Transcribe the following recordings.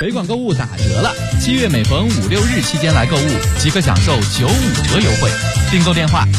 北广购物打折了，7月每逢5、6日期间来购物，即可享受95折优惠。订购电话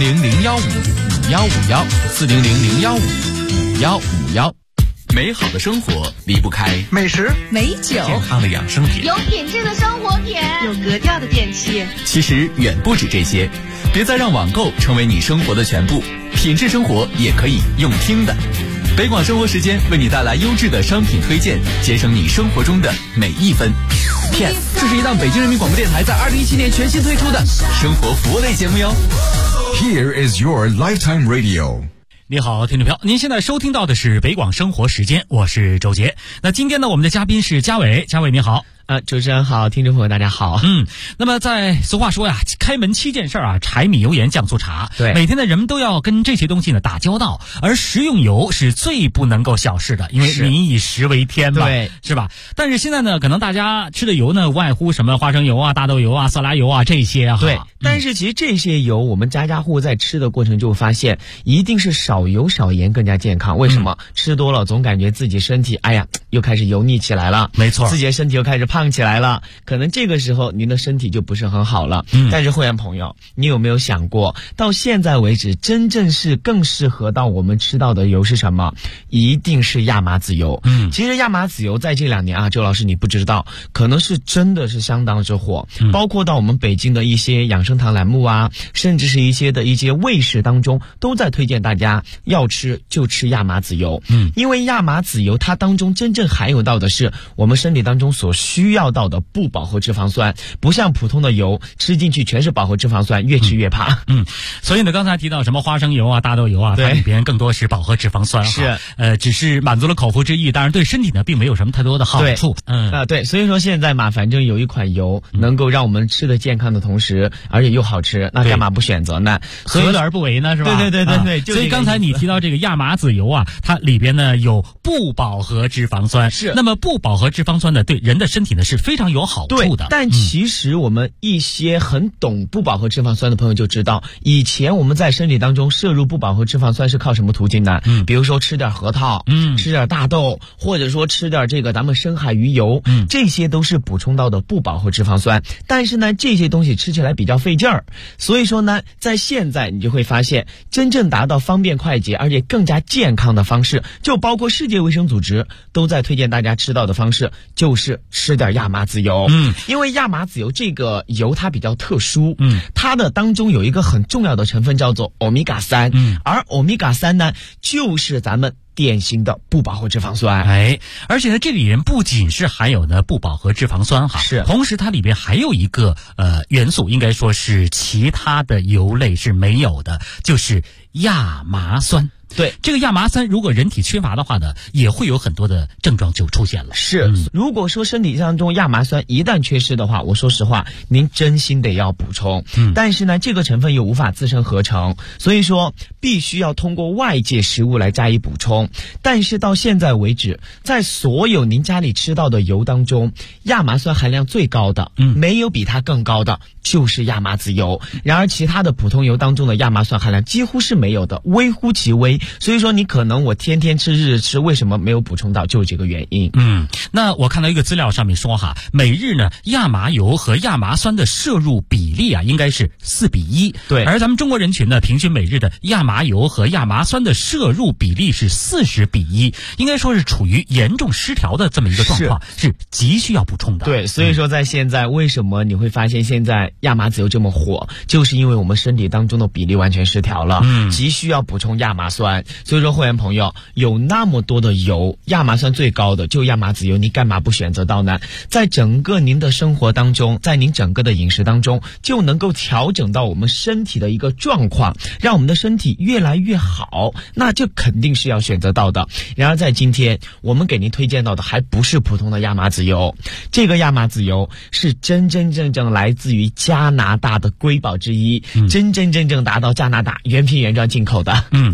400-015-5151，400-015-5151。美好的生活离不开美食、 美酒、 健康的养生品， 有品质的生活品， 有格调的电器。 其实远不止这些，别再让网购成为你生活的全部，品质生活也可以用听的。北广生活时间为你带来优质的商品推荐，节省你生活中的每一分。PS， 这是一档北京人民广播电台在2017年全新推出的生活服务类节目哟。 Here is your lifetime radio。 你好，听众朋友，您现在收听到的是北广生活时间，我是周杰。那今天呢，我们的嘉宾是嘉伟，嘉伟你好。 主持人好，听众朋友大家好。 那么在俗话说呀，开门7件事啊，柴米油盐酱醋茶。 对， 每天的人们都要跟这些东西呢打交道，而食用油是最不能够小视的，因为民以食为天嘛， 对， 是吧？但是现在呢，可能大家吃的油呢，无外乎什么花生油啊、大豆油啊、色拉油啊这些啊。 对，但是其实这些油，我们家家户户在吃的过程就会发现，一定是少油少盐更加健康。为什么？吃多了总感觉自己身体，又开始油腻起来了。 没错， 自己的身体又开始胖起来了。可能这个时候您的身体就不是很好了。但是会员朋友，你有没有想过，到现在为止，真正是更适合到我们吃到的油是什么？一定是亚麻籽油。其实亚麻籽油在这2年啊，周老师你不知道，可能是真的是相当之火。包括到我们北京的一些养生堂栏目啊，甚至是一些卫视当中，都在推荐大家要吃就吃亚麻籽油。因为亚麻籽油它当中真正含有到的是我们身体当中所需要到的不饱和脂肪酸，不像普通的油吃进去全是饱和脂肪酸，越吃越胖。 所以呢，刚才提到什么花生油啊、大豆油啊，它里边更多是饱和脂肪酸， 是只是满足了口腹之欲，当然对身体呢并没有什么太多的好处。 对，所以说现在嘛，反正有一款油能够让我们吃的健康的同时，而且又好吃，那干嘛不选择呢？ 何乐而不为呢？是吧？ 对。 所以刚才你提到这个亚麻籽油啊，它里边呢有不饱和脂肪酸， 是。 那么不饱和脂肪酸呢，对人的身体呢是非常有好处的。 但其实我们一些很懂不饱和脂肪酸的朋友就知道，以前我们在身体当中摄入不饱和脂肪酸是靠什么途径呢？比如说吃点核桃，吃点大豆，或者说吃点咱们深海鱼油，这些都是补充到的不饱和脂肪酸。但是呢，这些东西吃起来比较费劲儿，所以说呢，在现在你就会发现，真正达到方便快捷而且更加健康的方式，就包括世界卫生组织都在推荐大家吃到的方式，就是吃点亚麻籽油。因为亚麻籽油这个油它比较特殊，它的当中有一个很重要的成分叫做欧米伽3，而欧米伽3呢，就是咱们典型的不饱和脂肪酸。 而且呢，这里面不仅是含有呢不饱和脂肪酸是， 同时它里边还有一个元素，应该说是其他的油类是没有的，就是亚麻酸。 对， 这个亚麻酸如果人体缺乏的话呢，也会有很多的症状就出现了。 是，如果说身体当中亚麻酸一旦缺失的话，我说实话，您真心得要补充。但是呢，这个成分又无法自身合成，所以说必须要通过外界食物来加以补充。但是到现在为止，在所有您家里吃到的油当中，亚麻酸含量最高的，没有比它更高的，就是亚麻籽油。然而其他的普通油当中的亚麻酸含量几乎是没有的，微乎其微。所以说你可能我天天吃日吃，为什么没有补充到，就是这个原因。 那我看到一个资料上面说每日呢亚麻油和亚麻酸的摄入比例啊，应该是4:1。 对， 而咱们中国人群呢，平均每日的亚麻油和亚麻酸的摄入比例是40:1，应该说是处于严重失调的这么一个状况，是急需要补充的。 对，所以说在现在为什么你会发现现在亚麻籽油这么火，就是因为我们身体当中的比例完全失调了，急需要补充亚麻酸。所以说会员朋友，有那么多的油，亚麻酸最高的就亚麻籽油，你干嘛不选择到呢？在整个您的生活当中，在您整个的饮食当中，就能够调整到我们身体的一个状况，让我们的身体越来越好，那这肯定是要选择到的。然而在今天我们给您推荐到的还不是普通的亚麻籽油，这个亚麻籽油是真真正正来自于加拿大的瑰宝之一，真真正正达到加拿大原瓶原装进口的。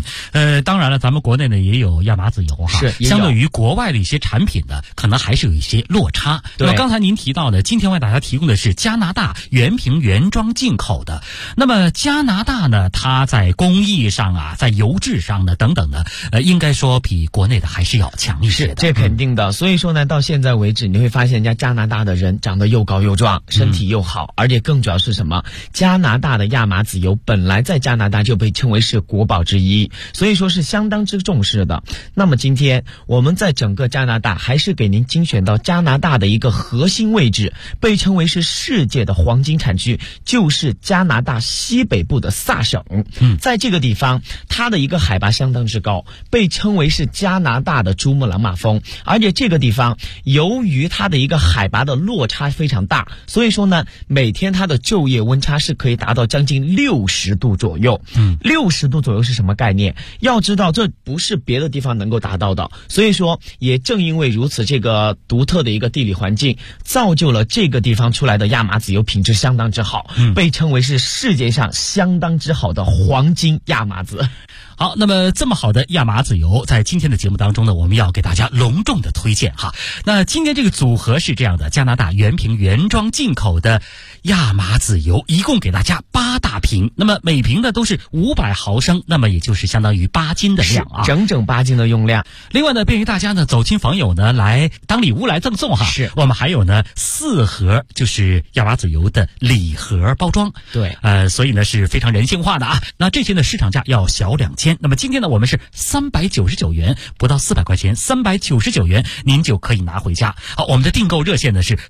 当然了，咱们国内呢也有亚麻籽油哈， 是相对于国外的一些产品呢，可能还是有一些落差。那么刚才您提到的，今天为大家提供的是加拿大原瓶原装进口的。那么加拿大呢，它在工艺上啊，在油质上呢等等的，应该说比国内的还是要强一些的。 是，这肯定的。所以说呢，到现在为止，你会发现人家加拿大的人长得又高又壮，身体又好，而且更主要是什么？加拿大的亚麻籽油本来在加拿大就被称为是国宝之一，所以说是相当之重视的。那么今天我们在整个加拿大还是给您精选到加拿大的一个核心位置，被称为是世界的黄金产区，就是加拿大西北部的萨省。在这个地方，它的一个海拔相当之高，被称为是加拿大的珠穆朗玛峰。而且这个地方由于它的一个海拔的落差非常大，所以说呢，每天它的昼夜温差是可以达到将近60度左右。60度左右是什么概念？要知道这不是别的地方能够达到的。所以说也正因为如此，这个独特的一个地理环境造就了这个地方出来的亚麻籽油品质相当之好，被称为是世界上相当之好的黄金亚麻籽。 好，那么这么好的亚麻籽油，在今天的节目当中呢，我们要给大家隆重的推荐哈。那今天这个组合是这样的，加拿大原瓶原装进口的亚麻籽油，一共给大家8大瓶，那么每瓶呢都是500毫升，那么也就是相当于8斤的量啊， 整整8斤的用量。 另外呢，便于大家呢走亲访友呢来当礼物来赠送哈。 是， 我们还有呢4盒就是亚麻籽油的礼盒包装。 对， 所以呢是非常人性化的啊。那这些呢市场价要小2千。那么今天呢，我们是399元，不到400块钱，399元您就可以拿回家。好，我们的订购热线呢是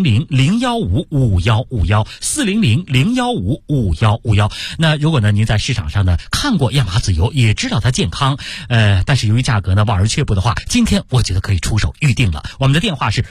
400-015-5151，400-015-5151。那如果呢您在市场上呢看过亚麻籽油，也知道它健康，但是由于价格呢望而却步的话，今天我觉得可以出手预定了。我们的电话是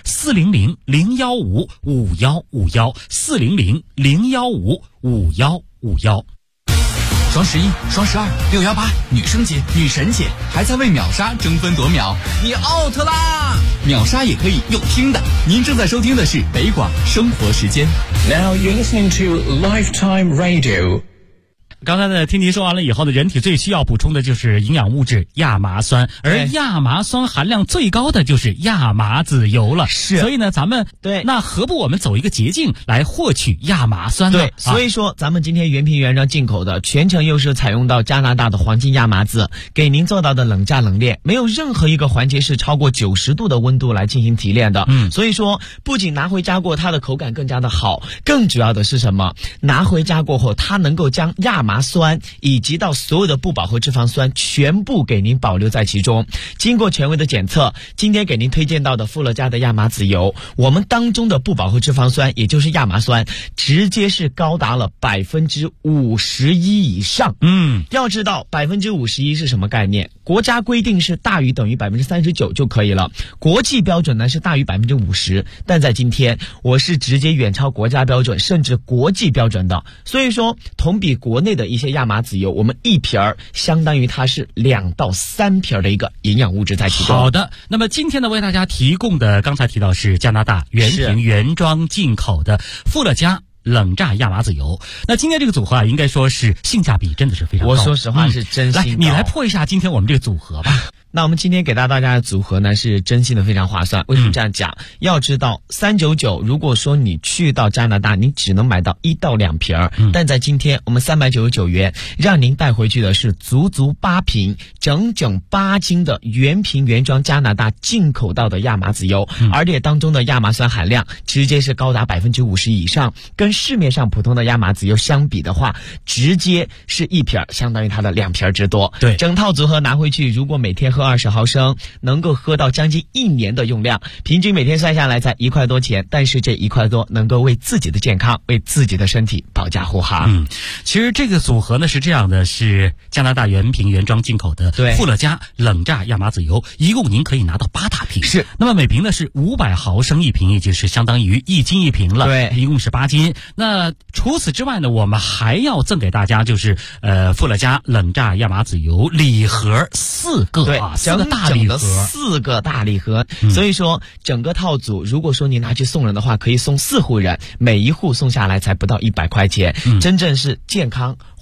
400-015-5151，400-015-5151。 双11、双12、618，女生节、女神节，还在为秒杀争分夺秒，你 out 啦！秒杀也可以用听的。您正在收听的是北广生活时间。 Now you're listening to Lifetime Radio。 刚才呢，听您说完了以后呢，人体最需要补充的就是营养物质亚麻酸，而亚麻酸含量最高的就是亚麻籽油了。 是， 所以呢，咱们那何不我们走一个捷径来获取亚麻酸呢？ 对，所以说咱们今天原瓶原装进口的，全程又是采用到加拿大的黄金亚麻籽，给您做到的冷榨冷炼，没有任何一个环节是超过90度的温度来进行提炼的。所以说不仅拿回家过，它的口感更加的好，更主要的是什么？拿回家过后，它能够将亚麻酸以及到所有的不饱和脂肪酸全部给您保留在其中。经过权威的检测，今天给您推荐到的富乐家的亚麻籽油，我们当中的不饱和脂肪酸也就是亚麻酸直接是高达了51%以上。要知道51%是什么概念？国家规定是大于等于39%就可以了，国际标准呢是大于50%，但在今天我是直接远超国家标准甚至国际标准的。所以说同比国内的一些亚麻籽油，我们1瓶相当于它是2到3瓶的一个营养物质在其中。 好的，那么今天呢为大家提供的，刚才提到是加拿大原瓶原装进口的富乐家冷榨亚麻籽油。那今天这个组合啊，应该说是性价比真的是非常高。 我说实话是真心高。 来，你来破一下今天我们这个组合吧。 那我们今天给到大家的组合呢，是真心的非常划算。为什么这样讲？要知道399，如果说你去到加拿大，你只能买到1到2瓶，但在今天我们399元，让您带回去的是足足8瓶，整整8斤的原瓶原装加拿大进口到的亚麻籽油，而且当中的亚麻酸含量直接是高达50%以上，跟市面上普通的亚麻籽油相比的话，直接是1瓶相当于它的2瓶之多。 对， 整套组合拿回去，如果每天喝20毫升，能够喝到将近1年的用量，平均每天算下来才1块多钱，但是这1块多能够为自己的健康、为自己的身体保驾护航。 其实这个组合呢是这样的，是加拿大原瓶原装进口的富乐家冷榨亚麻籽油，一共您可以拿到8大瓶。 是， 那么每瓶呢是500毫升1瓶，也就是相当于1斤1瓶了。 对， 一共是8斤。那除此之外呢，我们还要赠给大家就是富乐家冷榨亚麻籽油礼盒4个啊。4个大礼盒 ，4个大礼盒。所以说整个套组，如果说你拿去送人的话，可以送4户人，每一户送下来才不到100块钱，真正是健康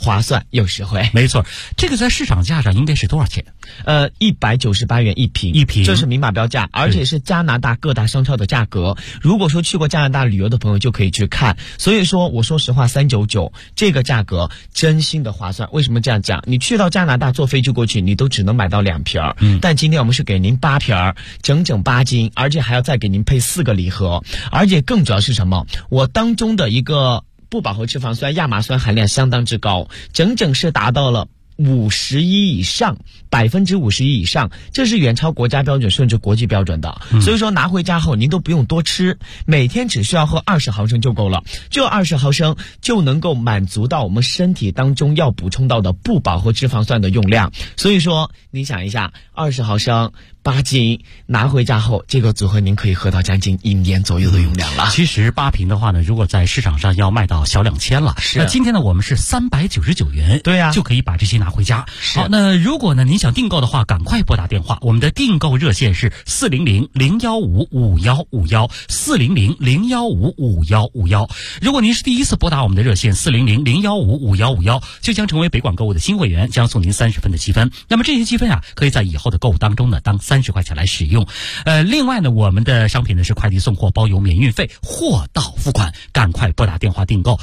划算又实惠。 没错，这个在市场价上应该是多少钱 ？198元一瓶，这是明码标价，而且是加拿大各大商超的价格。如果说去过加拿大旅游的朋友就可以去看。所以说，我说实话，399这个价格真心的划算。为什么这样讲？你去到加拿大坐飞机过去，你都只能买到2瓶，但今天我们是给您8瓶，整整8斤，而且还要再给您配4个礼盒，而且更主要是什么？我当中的一个不饱和脂肪酸亚麻酸含量相当之高，整整是达到了51以上，51%以上，这是远超国家标准甚至国际标准的。所以说拿回家后您都不用多吃，每天只需要喝20毫升就够了，这20毫升就能够满足到我们身体当中要补充到的不饱和脂肪酸的用量。所以说你想一下，20毫升8斤拿回家后，这个组合您可以喝到将近1年左右的用量了。 其实8瓶的话呢，如果在市场上要卖到小2000了，那今天呢我们是399元， 对呀， 就可以把这些拿回家。好，那如果呢您想订购的话，赶快拨打电话，我们的订购热线是400-015-5151，400-015-5151。如果您是第一次拨打我们的热线400-015-5151，就将成为北广购物的新会员，将送您30分的积分。那么这些积分啊，可以在以后的购物当中呢当30块钱来使用。另外呢，我们的商品呢是快递送货包邮免运费，货到付款，赶快拨打电话订购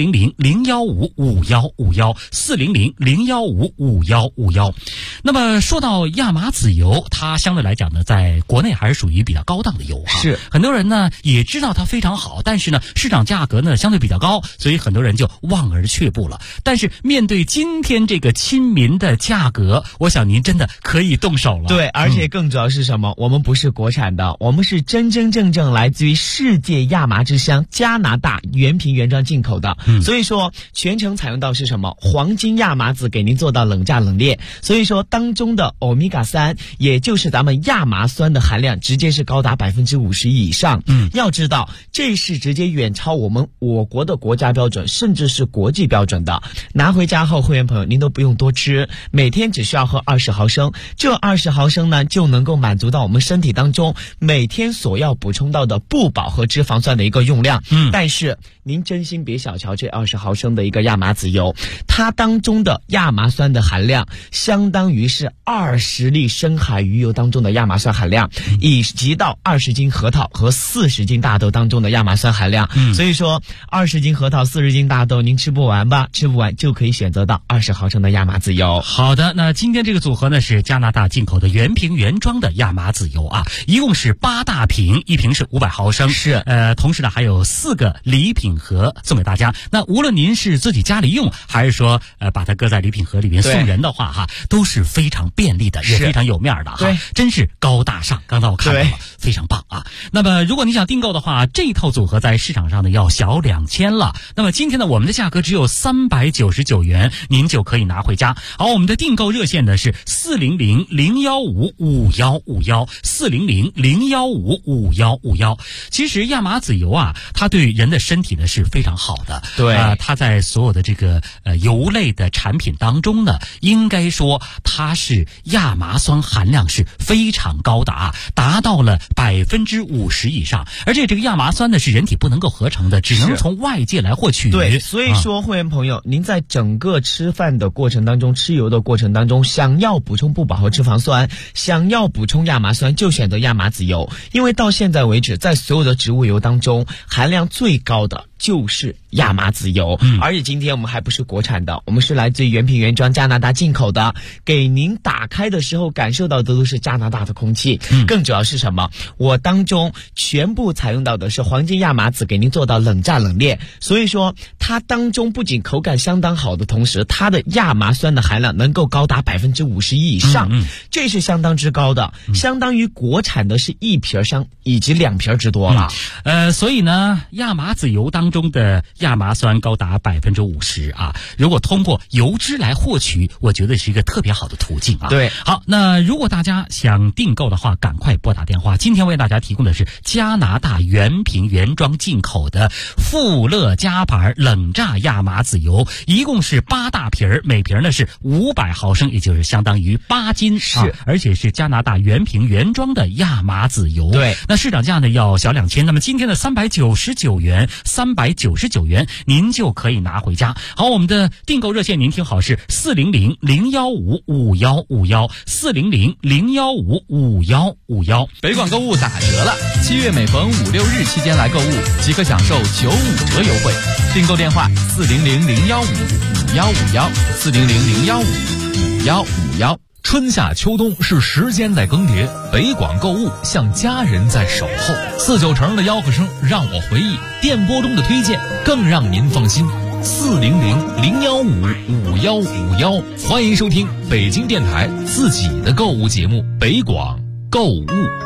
400-015-5151，400-015-5151。那么说到亚麻籽油，它相对来讲呢，在国内还是属于比较高档的油哈。 是， 很多人呢也知道它非常好，但是呢市场价格呢相对比较高，所以很多人就望而却步了。但是面对今天这个亲民的价格，我想您真的可以动手了。 对，而且更主要是什么？我们不是国产的，我们是真真正正来自于世界亚麻之乡加拿大原瓶原装进口的。所以说全程采用到是什么？黄金亚麻籽给您做到冷榨冷链。所以说当中的欧米伽3，也就是咱们亚麻酸的含量直接是高达51%以上。要知道这是直接远超我国的国家标准，甚至是国际标准的。拿回家后，会员朋友您都不用多吃，每天只需要喝20毫升，这20毫升呢就能够满足到我们身体当中每天所要补充到的不饱和脂肪酸的一个用量。但是您真心别小瞧这20毫升的一个亚麻籽油，它当中的亚麻酸的含量相当于是20粒深海鱼油当中的亚麻酸含量，以及到20斤核桃和40斤大豆当中的亚麻酸含量。所以说20斤核桃40斤大豆您吃不完吧？吃不完就可以选择到20毫升的亚麻籽油。 好的，那今天这个组合呢是加拿大进口的原瓶原装的亚麻籽油啊，一共是8大瓶，一瓶是500毫升， 是同时呢还有4个礼品盒送给大家。那无论您是自己家里用，还是说把它搁在礼品盒里面送人的话哈，都是非常便利的，也非常有面的哈， 对， 真是高大上。刚才我看到了，非常棒啊。那么如果你想订购的话，这套组合在市场上呢要小2000了。那么今天呢我们的价格只有399元，您就可以拿回家。好，我们的订购热线呢是400-015-5151，400-015-5151。其实亚麻籽油啊，它对人的身体呢是非常好的。 对， 它在所有的这个油类的产品当中呢，应该说它是亚麻酸含量是非常高的啊，达到了50%以上。而且这个亚麻酸呢是人体不能够合成的，只能从外界来获取。 对，所以说会员朋友，您在整个吃饭的过程当中，吃油的过程当中，想要补充不饱和脂肪酸，想要补充亚麻酸，就选择亚麻籽油。因为到现在为止，在所有的植物油当中，含量最高的就是亚麻籽油。而且今天我们还不是国产的，我们是来自于原瓶原装加拿大进口的，给您打开的时候感受到的都是加拿大的空气。更主要是什么？我当中全部采用到的是黄金亚麻籽给您做到冷榨冷链，所以说它当中不仅口感相当好的同时，它的亚麻酸的含量能够高达51%以上，这是相当之高的，相当于国产的是1瓶上以及2瓶之多了。 所以呢，亚麻籽油当中的亚麻酸高达50%啊！如果通过油脂来获取，我觉得是一个特别好的途径啊。 对， 好，那如果大家想订购的话，赶快拨打电话。今天为大家提供的是加拿大原瓶原装进口的富乐家牌冷榨亚麻籽油，一共是8大瓶，每瓶呢是500毫升，也就是相当于8斤， 是， 而且是加拿大原瓶原装的亚麻籽油。 对， 那市场价呢要小2000，那么今天的399元元，您就可以拿回家。好，我们的订购热线您听好是400-015-5151，400-015-5151。 北广购物打折了，7月每逢5、6日期间来购物即可享受95折优惠。订购电话400-015-5151，400-015-5151。春夏秋冬是时间在更迭，北广购物像家人在守候。4-9成的吆喝声让我回忆，电波中的推荐更让您放心。400-015-5151，欢迎收听北京电台自己的购物节目北广购物。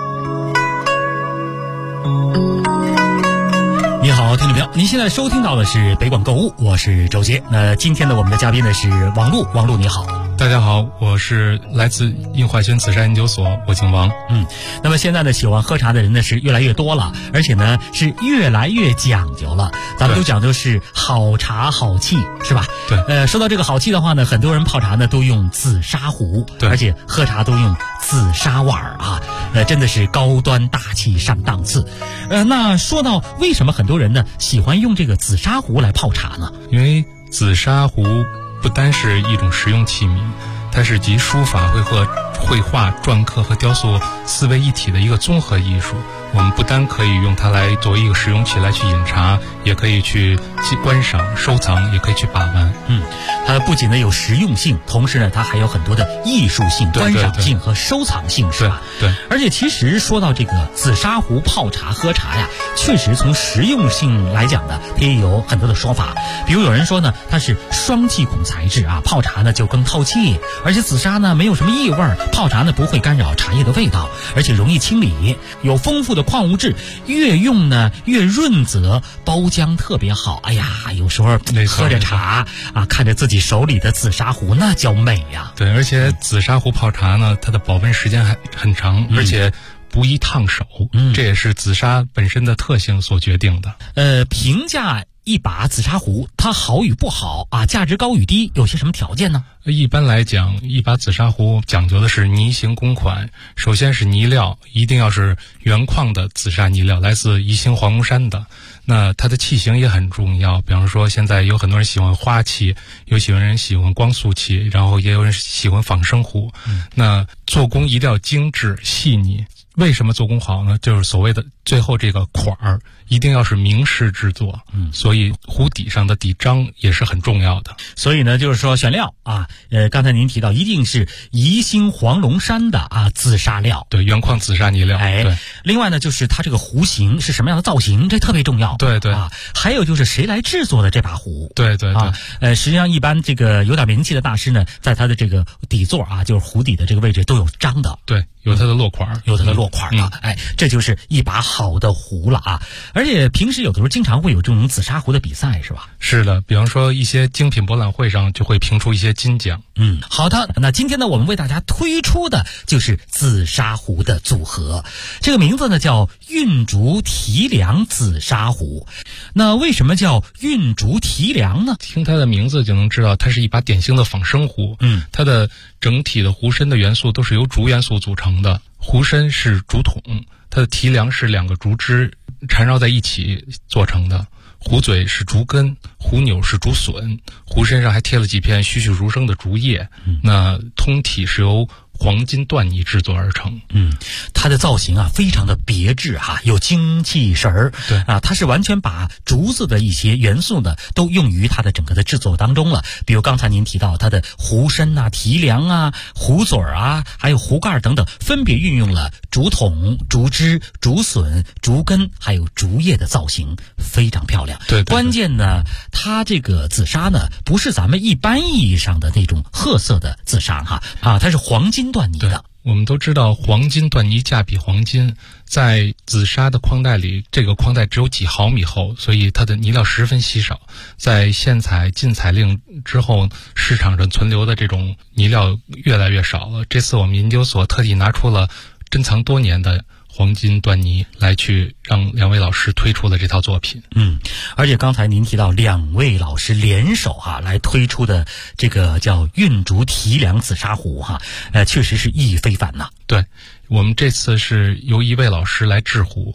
你好，听众朋友，您现在收听到的是北广购物，我是周杰。那今天呢，我们的嘉宾呢是王璐，王璐你好。 大家好，我是来自印化轩紫砂研究所，我姓王。 那么现在呢，喜欢喝茶的人呢是越来越多了，而且呢是越来越讲究了。咱们都讲究是好茶好气，是吧？ 对。 说到这个好气的话呢，很多人泡茶呢都用紫砂壶， 对， 而且喝茶都用紫砂碗啊，真的是高端大气上档次。那说到为什么很多人呢喜欢用这个紫砂壶来泡茶呢？ 因为紫砂壶不单是一种实用器皿，它是集书法、绘画、篆刻和雕塑4位一体的一个综合艺术。我们不单可以用它来作为一个使用器来去饮茶，也可以去观赏、收藏，也可以去把玩。 它不仅呢有实用性，同时呢它还有很多的艺术性、观赏性和收藏性，是吧？ 对。 而且其实说到这个紫砂壶泡茶喝茶呀，确实从实用性来讲呢，它也有很多的说法。比如有人说呢，它是双气孔材质啊，泡茶呢就更透气，而且紫砂呢没有什么异味，泡茶呢不会干扰茶叶的味道，而且容易清理，有丰富的矿物质，越用呢越润泽，包浆特别好。哎呀，有时候喝着茶啊，看着自己手里的紫砂壶，那叫美呀。 对，而且紫砂壶泡茶呢，它的保温时间还很长，而且不易烫手，这也是紫砂本身的特性所决定的。 评价一把紫砂壶它好与不好啊，价值高与低，有些什么条件呢？ 一般来讲，一把紫砂壶讲究的是泥形公款。首先是泥料，一定要是原矿的紫砂泥料，来自宜兴黄龙山的。那它的器型也很重要，比方说现在有很多人喜欢花器，有些人喜欢光速器，然后也有人喜欢仿生壶。那做工一定要精致细腻。为什么做工好呢？就是所谓的最后这个款儿一定要是明式制作，所以壶底上的底章也是很重要的。 所以呢，就是说选料啊，刚才您提到一定是宜兴黄龙山的啊紫砂料， 对，原矿紫砂泥料。对。 另外呢，就是它这个壶型是什么样的造型，这特别重要。 对。 还有就是谁来制作的这把壶。 对。 实际上一般这个有点名气的大师呢，在他的这个底座啊，就是壶底的这个位置都有章的。 对，有它的落款， 有它的落款的。这就是一把好的壶了啊！而且平时有的时候经常会有这种紫砂壶的比赛，是吧？ 是的，比方说一些精品博览会上就会评出一些金奖。 好的，那今天呢，我们为大家推出的就是紫砂壶的组合，这个名字呢叫韵竹提梁紫砂壶。那为什么叫韵竹提梁呢？ 听它的名字就能知道，它是一把典型的仿生壶。它的整体的壶身的元素都是由竹元素组成的。壶身是竹筒，它的提梁是2个竹枝缠绕在一起做成的，壶嘴是竹根，壶钮是竹笋，壶身上还贴了几片栩栩如生的竹叶。那通体是由黄金缎泥制作而成。 它的造型啊非常的别致哈，有精气神儿。 对啊，它是完全把竹子的一些元素呢都用于它的整个的制作当中了。比如刚才您提到它的壶身啊、提梁啊、壶嘴啊，还有壶盖等等，分别运用了竹筒、竹枝、竹笋、竹根还有竹叶的造型，非常漂亮。 对。 关键呢，它这个紫砂呢不是咱们一般意义上的那种褐色的紫砂它是黄金缎泥的。 我们都知道黄金缎泥价比黄金，在紫砂的框带里，这个框带只有几毫米厚，所以它的泥料十分稀少。在限采禁采令之后，市场上存留的这种泥料越来越少了。这次我们研究所特地拿出了珍藏多年的黄金缎泥来去让2位老师推出了这套作品。 而且刚才您提到2位老师联手来推出的这个叫韵竹提梁紫砂壶确实是意义非凡呐。 对，我们这次是由1位老师来制壶，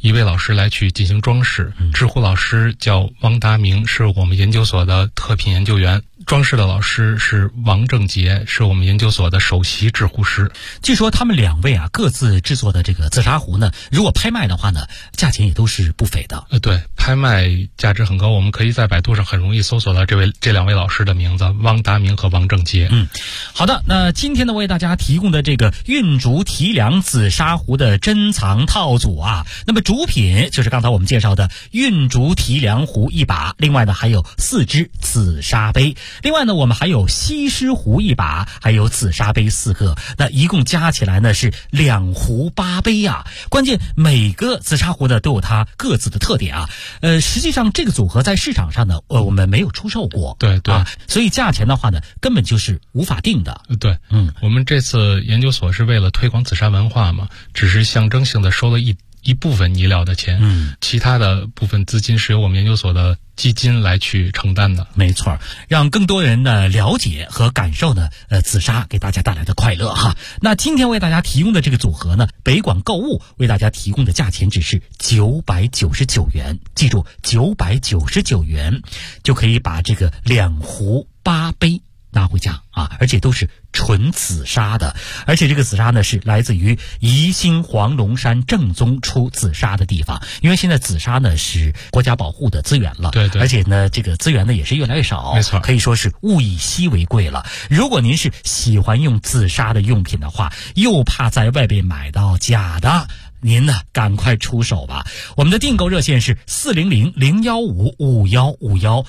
一位老师来去进行装饰。制壶老师叫汪达明，是我们研究所的特聘研究员。装饰的老师是王正杰，是我们研究所的首席制壶师。 据说他们两位啊各自制作的这个紫砂壶呢，如果拍卖的话呢，价钱也都是不菲的。 对，拍卖价值很高，我们可以在百度上很容易搜索到这两位老师的名字，汪达明和王正杰。 好的，那今天呢为大家提供的这个韵竹提梁紫砂壶的珍藏套组啊，那么主品就是刚才我们介绍的韵竹提梁壶1把，另外呢还有4只紫砂杯。另外呢，我们还有西施壶1把，还有紫砂杯4个，那一共加起来呢是2壶8杯啊。关键每个紫砂壶呢都有它各自的特点啊。实际上这个组合在市场上呢，我们没有出售过， 对对啊，所以价钱的话呢，根本就是无法定的。 对，我们这次研究所是为了推广紫砂文化嘛，只是象征性的收了一部分泥料的钱，其他的部分资金是由我们研究所的基金来去承担的。 没错，让更多人呢了解和感受呢紫砂给大家带来的快乐哈。那今天为大家提供的这个组合呢，北广购物为大家提供的价钱只是999元，记住999元就可以把这个2壶8杯拿回家啊，而且都是纯紫砂的，而且这个紫砂呢是来自于宜兴黄龙山正宗出紫砂的地方，因为现在紫砂呢是国家保护的资源了， 对对， 而且呢这个资源呢也是越来越少， 没错， 可以说是物以稀为贵了。如果您是喜欢用紫砂的用品的话，又怕在外边买到假的，您呢赶快出手吧。我们的订购热线是400-015-5151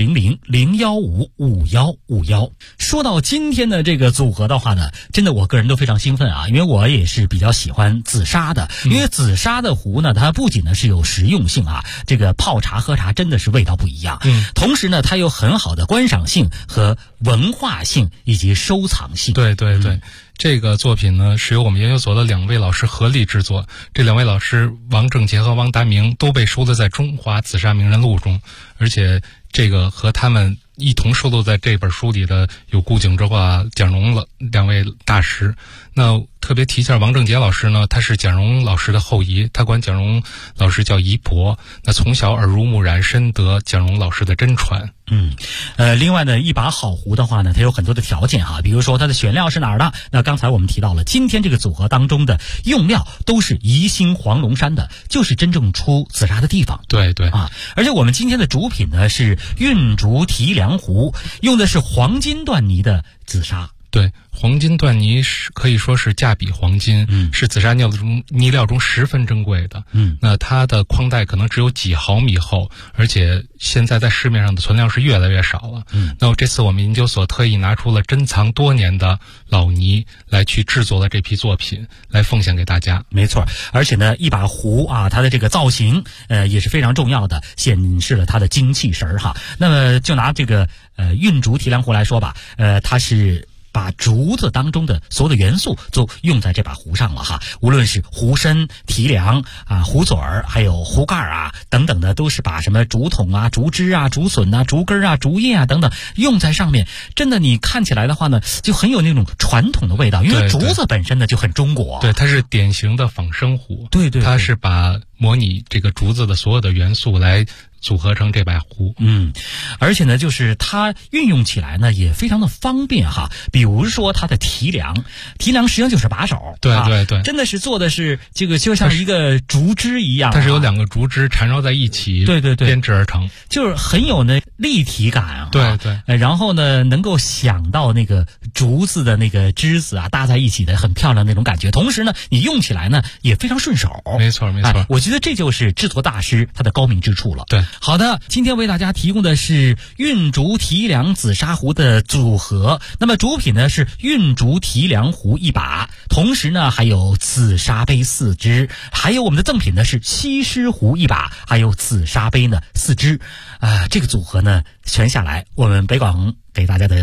400-015-5151。说到今天的这个组合的话呢，真的我个人都非常兴奋啊，因为我也是比较喜欢紫砂的，因为紫砂的壶呢，它不仅呢是有实用性啊，这个泡茶喝茶真的是味道不一样，同时呢它有很好的观赏性和文化性以及收藏性。 对对对，这个作品呢是由我们研究所的2位老师合力制作，这2位老师王正杰和汪达明都被收录在《中华紫砂名人录》中，而且这个和他们一同收录在这本书里的有顾景舟啊、蒋荣了2位大师。那特别提一下王正杰老师呢，他是蒋荣老师的后裔，他管蒋荣老师叫姨婆，那从小耳濡目染，深得蒋荣老师的真传。 另外呢，一把好壶的话呢，它有很多的条件哈，比如说它的选料是哪儿的？那刚才我们提到了，今天这个组合当中的用料都是宜兴黄龙山的，就是真正出紫砂的地方。 对对啊，而且我们今天的主品呢是韵竹提梁壶，用的是黄金缎泥的紫砂。 对，黄金缎泥是可以说是价比黄金，是紫砂泥料中十分珍贵的。那它的框带可能只有几毫米厚，而且现在在市面上的存量是越来越少了。那这次我们研究所特意拿出了珍藏多年的老泥来去制作了这批作品，来奉献给大家。 没错，而且呢，一把壶啊，它的这个造型也是非常重要的，显示了它的精气神儿哈。那么就拿这个韵竹提梁壶来说吧，它是把竹子当中的所有的元素都用在这把壶上了哈，无论是壶身、提梁啊、壶嘴儿，还有壶盖啊等等的，都是把什么竹筒啊、竹枝啊、竹笋啊、竹根啊、竹叶啊等等用在上面。真的，你看起来的话呢，就很有那种传统的味道，因为竹子本身呢就很中国。 对，它是典型的仿生壶。 对对， 它是把模拟这个竹子的所有的元素来组合成这把壶。 而且呢，就是它运用起来呢也非常的方便哈。比如说它的提梁实际上就是把手， 对对对， 真的是做的是这个就像一个竹枝一样， 它是有2个竹枝缠绕在一起， 对对对， 编织而成， 就是很有那立体感啊。 对对， 然后呢，能够想到那个竹子的那个枝子啊搭在一起的很漂亮那种感觉，同时呢，你用起来呢也非常顺手。 没错没错， 我觉得这就是制作大师他的高明之处了。 对， 好的，今天为大家提供的是韵竹提梁紫砂壶的组合，那么主品呢是韵竹提梁壶1把，同时呢还有紫砂杯4只，还有我们的赠品呢是西施壶1把，还有紫砂杯呢4只。这个组合呢全下来，我们北广给大家的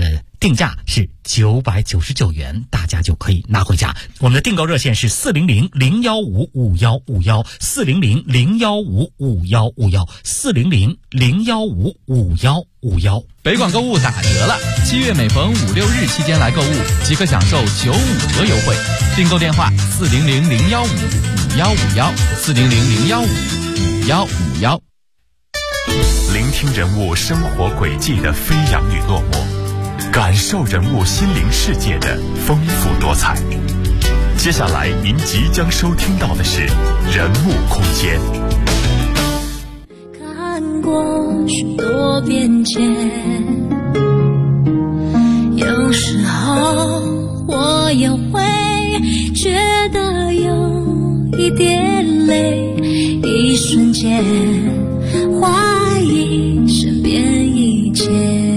定价是999元，大家就可以拿回家。我们的订购热线是400-015-5151，400-015-5151，400-015-5151。 北广购物打折了，7月每逢5、6日期间来购物，即可享受95折优惠。订购电话400-015-5151，400-015-5151。 聆听人物生活轨迹的飞扬与落寞，感受人物心灵世界的丰富多彩。接下来您即将收听到的是人物空间。 看过许多变迁，有时候我也会觉得有一点累，一瞬间怀疑身边一切。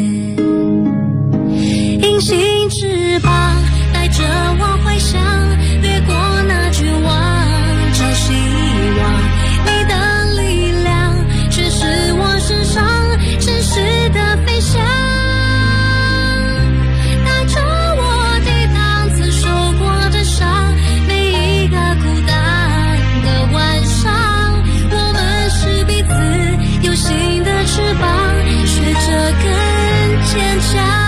隐形翅膀带着我回想，掠过那绝望，找希望。你的力量却是我身上真实的飞翔，带着我抵挡曾受过的伤，每一个孤单的晚上，我们是彼此有新的翅膀，学着更坚强。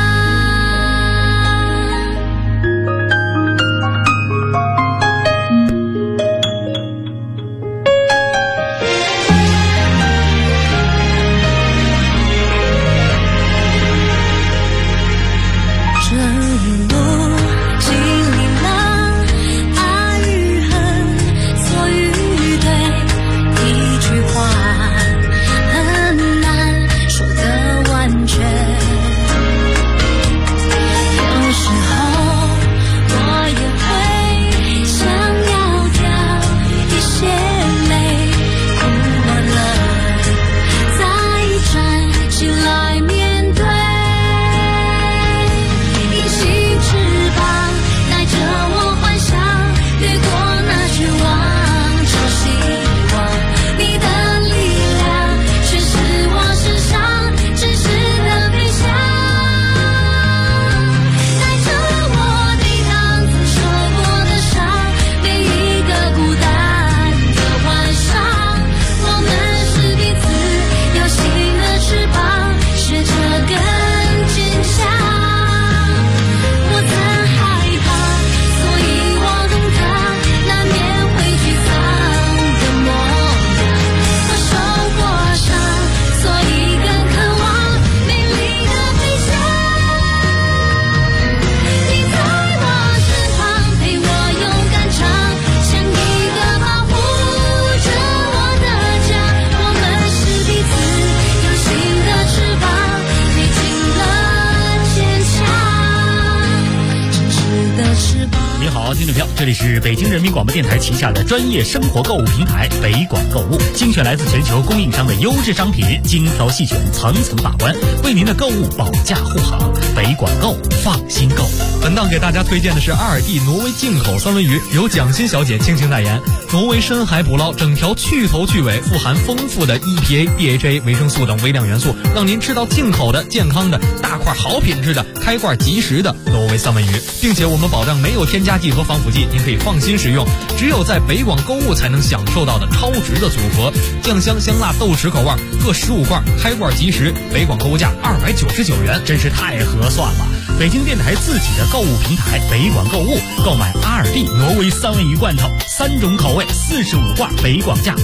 这里是北京人民广播电台旗下的专业生活购物平台北广购物，精选来自全球供应商的优质商品，精挑细选，层层把关，为您的购物保价护航。北广购，放心购。 本档给大家推荐的是阿尔蒂挪威进口三文鱼，由蒋欣小姐倾情代言。挪威深海捕捞，整条去头去尾，富含丰富的 EPA、DHA、维生素等微量元素，让您吃到进口的、健康的、大块好品质的、开罐即食的挪威三文鱼，并且我们保证没有添加剂和防腐剂，您可以放心食用。只有在北广购物才能享受到的超值的组合，酱香香辣豆豉口味各15罐，开罐即食，北广购物价299元， 真是太合算了。北京电台自己的购物平台北广购物，购买阿尔蒂挪威三文鱼罐头，3种口味，45罐，北广价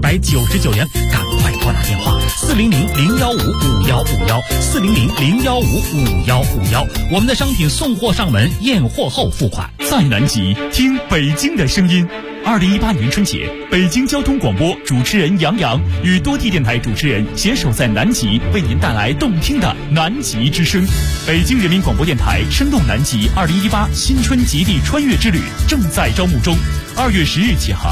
299元，赶快拨打电话400-015-5151，400-015-5151，我们的商品送货上门，验货后付款。 在南极听北京的声音。2018年春节，北京交通广播主持人杨洋与多地电台主持人携手在南极，为您带来动听的南极之声。北京人民广播电台声动南极2018新春极地穿越之旅正在招募中，2月10日起航。